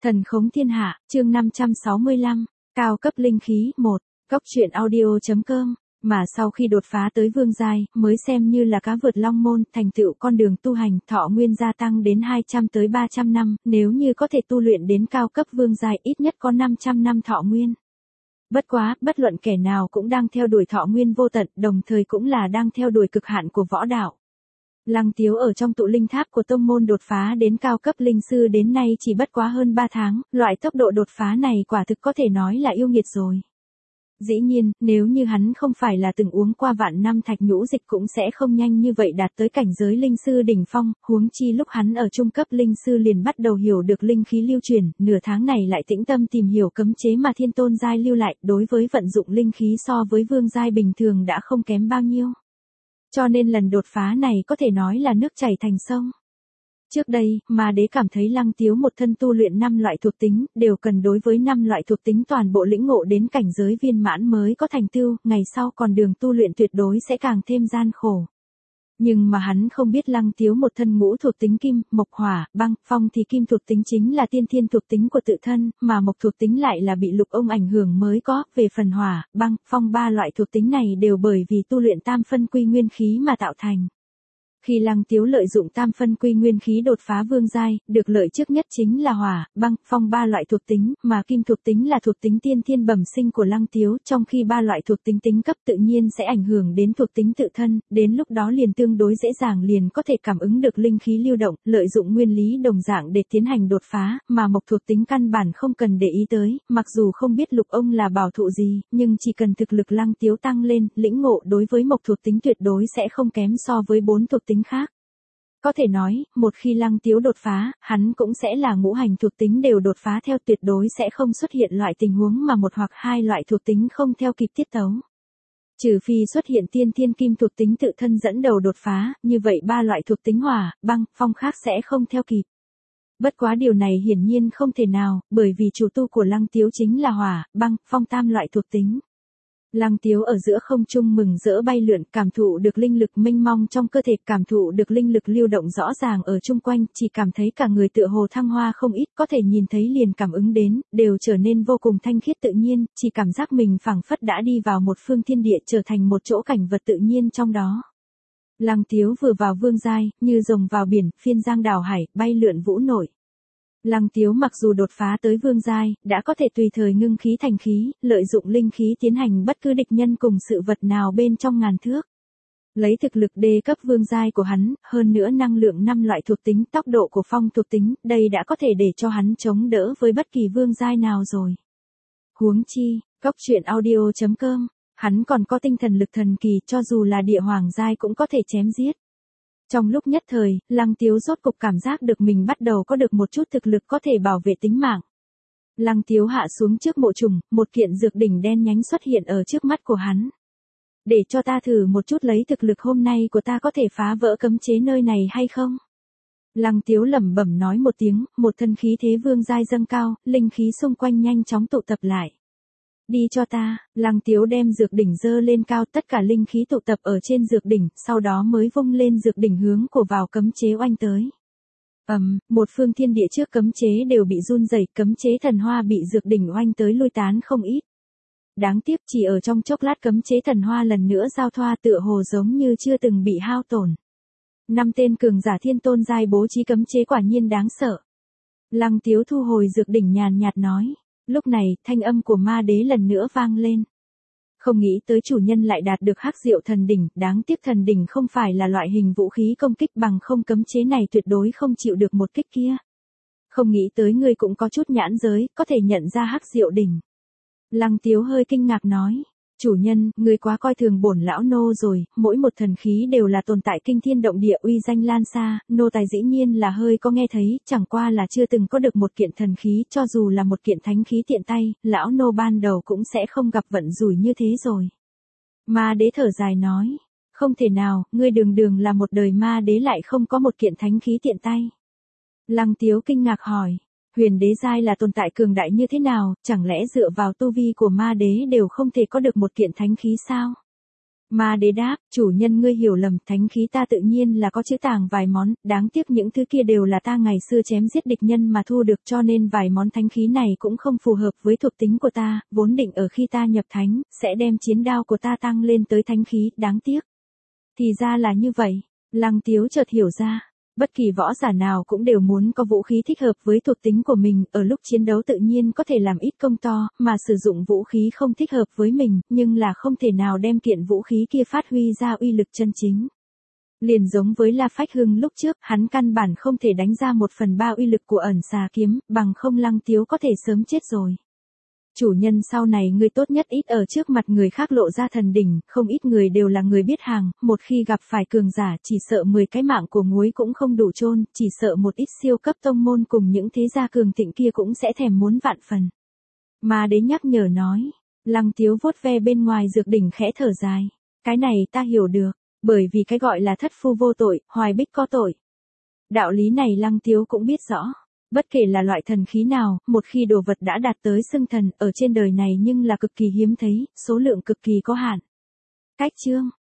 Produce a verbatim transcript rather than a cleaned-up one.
Thần khống thiên hạ, chương năm trăm sáu mươi lăm, cao cấp linh khí, một, cốc truyện audio.com, mà sau khi đột phá tới vương giai, mới xem như là cá vượt long môn, thành tựu con đường tu hành, thọ nguyên gia tăng đến hai trăm tới ba trăm năm, nếu như có thể tu luyện đến cao cấp vương giai ít nhất có năm trăm năm thọ nguyên. Bất quá, bất luận kẻ nào cũng đang theo đuổi thọ nguyên vô tận, đồng thời cũng là đang theo đuổi cực hạn của võ đạo. Lăng Tiếu ở trong tụ linh tháp của tông môn đột phá đến cao cấp linh sư đến nay chỉ bất quá hơn ba tháng, loại tốc độ đột phá này quả thực có thể nói là yêu nghiệt rồi. Dĩ nhiên, nếu như hắn không phải là từng uống qua vạn năm thạch nhũ dịch cũng sẽ không nhanh như vậy đạt tới cảnh giới linh sư đỉnh phong, huống chi lúc hắn ở trung cấp linh sư liền bắt đầu hiểu được linh khí lưu truyền, nửa tháng này lại tĩnh tâm tìm hiểu cấm chế mà thiên tôn giai lưu lại, đối với vận dụng linh khí so với vương giai bình thường đã không kém bao nhiêu. Cho nên lần đột phá này có thể nói là nước chảy thành sông. Trước đây, Ma Đế cảm thấy Lăng Tiếu một thân tu luyện năm loại thuộc tính, đều cần đối với năm loại thuộc tính toàn bộ lĩnh ngộ đến cảnh giới viên mãn mới có thành tựu, ngày sau còn đường tu luyện tuyệt đối sẽ càng thêm gian khổ. Nhưng mà hắn không biết Lăng Tiếu một thân ngũ thuộc tính kim, mộc hỏa, băng, phong thì kim thuộc tính chính là tiên thiên thuộc tính của tự thân, mà mộc thuộc tính lại là bị lục ông ảnh hưởng mới có, về phần hỏa, băng, phong ba loại thuộc tính này đều bởi vì tu luyện tam phân quy nguyên khí mà tạo thành. Khi Lăng Tiếu lợi dụng tam phân quy nguyên khí đột phá vương giai, được lợi trước nhất chính là hỏa, băng, phong ba loại thuộc tính, mà kim thuộc tính là thuộc tính tiên thiên bẩm sinh của Lăng Tiếu, trong khi ba loại thuộc tính tính cấp tự nhiên sẽ ảnh hưởng đến thuộc tính tự thân, đến lúc đó liền tương đối dễ dàng liền có thể cảm ứng được linh khí lưu động, lợi dụng nguyên lý đồng dạng để tiến hành đột phá, mà mộc thuộc tính căn bản không cần để ý tới, mặc dù không biết lục ông là bảo thụ gì, nhưng chỉ cần thực lực Lăng Tiếu tăng lên, lĩnh ngộ đối với mộc thuộc tính tuyệt đối sẽ không kém so với bốn thuộc tính khác. Có thể nói, một khi Lăng Tiếu đột phá, hắn cũng sẽ là ngũ hành thuộc tính đều đột phá theo, tuyệt đối sẽ không xuất hiện loại tình huống mà một hoặc hai loại thuộc tính không theo kịp tiết tấu. Trừ phi xuất hiện tiên thiên kim thuộc tính tự thân dẫn đầu đột phá, như vậy ba loại thuộc tính hỏa, băng, phong khác sẽ không theo kịp. Bất quá điều này hiển nhiên không thể nào, bởi vì chủ tu của Lăng Tiếu chính là hỏa, băng, phong tam loại thuộc tính. Lăng Tiếu ở giữa không trung mừng rỡ bay lượn, cảm thụ được linh lực mênh mông trong cơ thể, cảm thụ được linh lực lưu động rõ ràng ở chung quanh, chỉ cảm thấy cả người tựa hồ thăng hoa không ít, có thể nhìn thấy liền cảm ứng đến, đều trở nên vô cùng thanh khiết tự nhiên, chỉ cảm giác mình phảng phất đã đi vào một phương thiên địa, trở thành một chỗ cảnh vật tự nhiên trong đó. Lăng Tiếu vừa vào vương giai, như rồng vào biển, phiên giang đảo hải, bay lượn vũ nổi. Lăng Tiếu mặc dù đột phá tới vương giai, đã có thể tùy thời ngưng khí thành khí, lợi dụng linh khí tiến hành bất cứ địch nhân cùng sự vật nào bên trong ngàn thước. Lấy thực lực đê cấp vương giai của hắn, hơn nữa năng lượng năm loại thuộc tính, tốc độ của phong thuộc tính, đây đã có thể để cho hắn chống đỡ với bất kỳ vương giai nào rồi. Huống chi, cốc truyện audio.com, hắn còn có tinh thần lực thần kỳ, cho dù là địa hoàng giai cũng có thể chém giết. Trong lúc nhất thời, Lăng Tiếu rốt cục cảm giác được mình bắt đầu có được một chút thực lực có thể bảo vệ tính mạng. Lăng Tiếu hạ xuống trước mộ trùng, một kiện dược đỉnh đen nhánh xuất hiện ở trước mắt của hắn. Để cho ta thử một chút lấy thực lực hôm nay của ta có thể phá vỡ cấm chế nơi này hay không? Lăng Tiếu lẩm bẩm nói một tiếng, một thân khí thế vương giai dâng cao, linh khí xung quanh nhanh chóng tụ tập lại. Đi cho ta, Lăng Tiếu đem dược đỉnh dơ lên cao, tất cả linh khí tụ tập ở trên dược đỉnh, sau đó mới vung lên dược đỉnh hướng của vào cấm chế oanh tới. Ầm, um, một phương thiên địa trước cấm chế đều bị run rẩy, cấm chế thần hoa bị dược đỉnh oanh tới lui tán không ít. Đáng tiếc chỉ ở trong chốc lát cấm chế thần hoa lần nữa giao thoa tựa hồ giống như chưa từng bị hao tổn. Năm tên cường giả thiên tôn giai bố trí cấm chế quả nhiên đáng sợ. Lăng Tiếu thu hồi dược đỉnh nhàn nhạt nói. Lúc này, thanh âm của Ma Đế lần nữa vang lên. Không nghĩ tới chủ nhân lại đạt được hắc diệu thần đỉnh, đáng tiếc thần đỉnh không phải là loại hình vũ khí công kích, bằng không cấm chế này tuyệt đối không chịu được một kích kia. Không nghĩ tới ngươi cũng có chút nhãn giới, có thể nhận ra hắc diệu đỉnh. Lăng Tiếu hơi kinh ngạc nói. Chủ nhân, ngươi quá coi thường bổn lão nô rồi, mỗi một thần khí đều là tồn tại kinh thiên động địa uy danh lan xa, nô tài dĩ nhiên là hơi có nghe thấy, chẳng qua là chưa từng có được một kiện thần khí, cho dù là một kiện thánh khí tiện tay, lão nô ban đầu cũng sẽ không gặp vận rủi như thế rồi. Ma Đế thở dài nói, không thể nào, ngươi đường đường là một đời ma đế lại không có một kiện thánh khí tiện tay. Lăng Tiếu kinh ngạc hỏi. Huyền đế giai là tồn tại cường đại như thế nào, chẳng lẽ dựa vào tu vi của ma đế đều không thể có được một kiện thánh khí sao? Ma đế đáp, chủ nhân ngươi hiểu lầm, thánh khí ta tự nhiên là có chữ tàng vài món, đáng tiếc những thứ kia đều là ta ngày xưa chém giết địch nhân mà thu được, cho nên vài món thánh khí này cũng không phù hợp với thuộc tính của ta, vốn định ở khi ta nhập thánh, sẽ đem chiến đao của ta tăng lên tới thánh khí, đáng tiếc. Thì ra là như vậy, Lăng Tiếu chợt hiểu ra. Bất kỳ võ giả nào cũng đều muốn có vũ khí thích hợp với thuộc tính của mình, ở lúc chiến đấu tự nhiên có thể làm ít công to, mà sử dụng vũ khí không thích hợp với mình, nhưng là không thể nào đem kiện vũ khí kia phát huy ra uy lực chân chính. Liền giống với La Phách Hưng lúc trước, hắn căn bản không thể đánh ra một phần ba uy lực của ẩn xà kiếm, bằng không Lăng Tiếu có thể sớm chết rồi. Chủ nhân sau này ngươi tốt nhất ít ở trước mặt người khác lộ ra thần đỉnh, không ít người đều là người biết hàng, một khi gặp phải cường giả chỉ sợ mười cái mạng của muối cũng không đủ chôn, chỉ sợ một ít siêu cấp tông môn cùng những thế gia cường thịnh kia cũng sẽ thèm muốn vạn phần. Ma đế nhắc nhở nói, Lăng Tiếu vuốt ve bên ngoài dược đỉnh khẽ thở dài, cái này ta hiểu được, bởi vì cái gọi là thất phu vô tội, hoài bích có tội. Đạo lý này Lăng Tiếu cũng biết rõ. Bất kể là loại thần khí nào, một khi đồ vật đã đạt tới xưng thần, ở trên đời này nhưng là cực kỳ hiếm thấy, số lượng cực kỳ có hạn. Cách chương